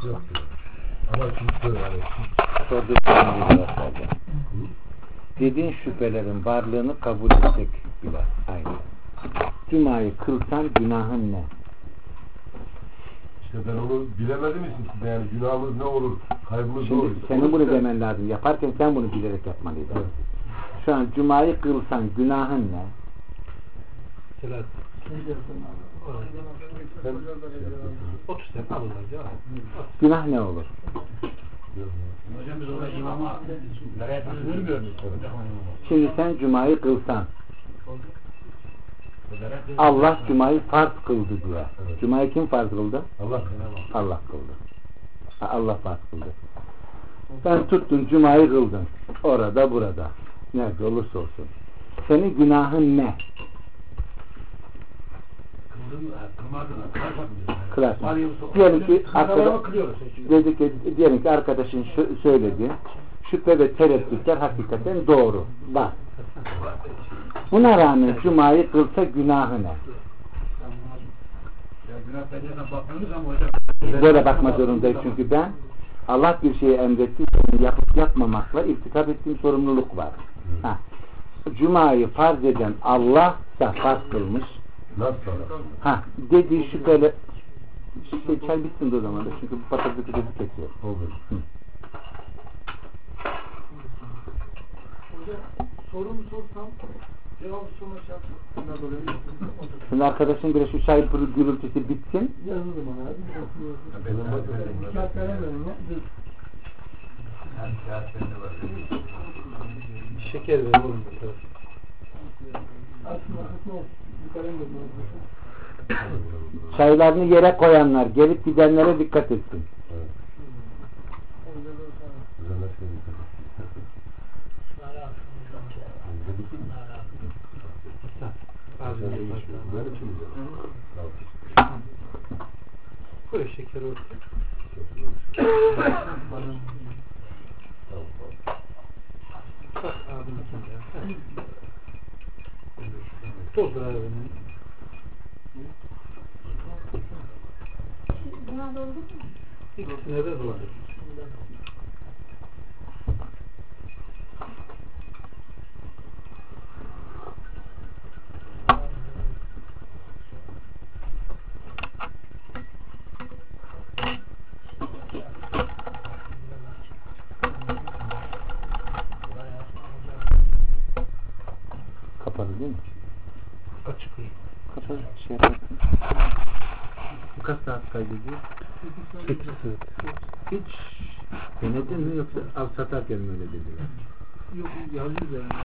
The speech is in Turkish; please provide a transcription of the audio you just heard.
Yok. Ama çünkü yani dediğin şüphelerin varlığını kabul etsek bile aynı. Cuma'yı kılsan günahın ne? İşte ben onu bilemedim için size yani günahımız ne olur, kaybımız ne olur. Şimdi senin bunu demen lazım. Yaparken sen bunu bilerek yapmalıydın. Evet. Şu an Cuma'yı kılsan günahın ne? Selat. 30 sene alırlar canım. Günah ne olur? Hocam biz orada imama nereye görmüyoruz? Şimdi sen Cuma'yı kılsan Allah Cuma'yı farz kıldı diye. Evet. Cuma'yı kim farz kıldı? Allah kıldı. Allah farz kıldı. Ben tuttun Cuma'yı kıldın. Orada burada. Nerede olursa olsun. Senin günahın ne? Kılarsın. Diyelim ki arkadaşın söyledi. Şüphe ve tereddütler hakikaten doğru. Bak. Buna rağmen Cuma'yı kılsa günahı ne? Böyle bakma zorundayım çünkü ben Allah bir şeyi emretti, yapıp yapmamakla irtikap ettiğim sorumluluk var. Ha. Cuma'yı farz eden Allah da farz kılmış. nasıl? Ha, dediği şüpheli çay bitsin de o zaman da çünkü bu patatesi de kesiyor. Olur. Sorumu sorsam cevabı sorma şartı. Şimdi arkadaşın bir şu çay gürültüsü bitsin. Yazılım ona. Şeker ver oğlum. Çaylarını yere koyanlar, gelip gidenlere dikkat etsin. Evet. Güzel şey. Böyle kim güzel? Koy şeker olsun. Bak abim sen ya. Doldur abinin. Buna doldu mu? İkisine de doldur. Kapalı değil mi? Açık. Kapalı. Şey yaparsın. Bu kaç saat kaydediyor? 8 saat. Hiç denedin mi yoksa al satarken mi öyle dediler? Yok yazıyor yani.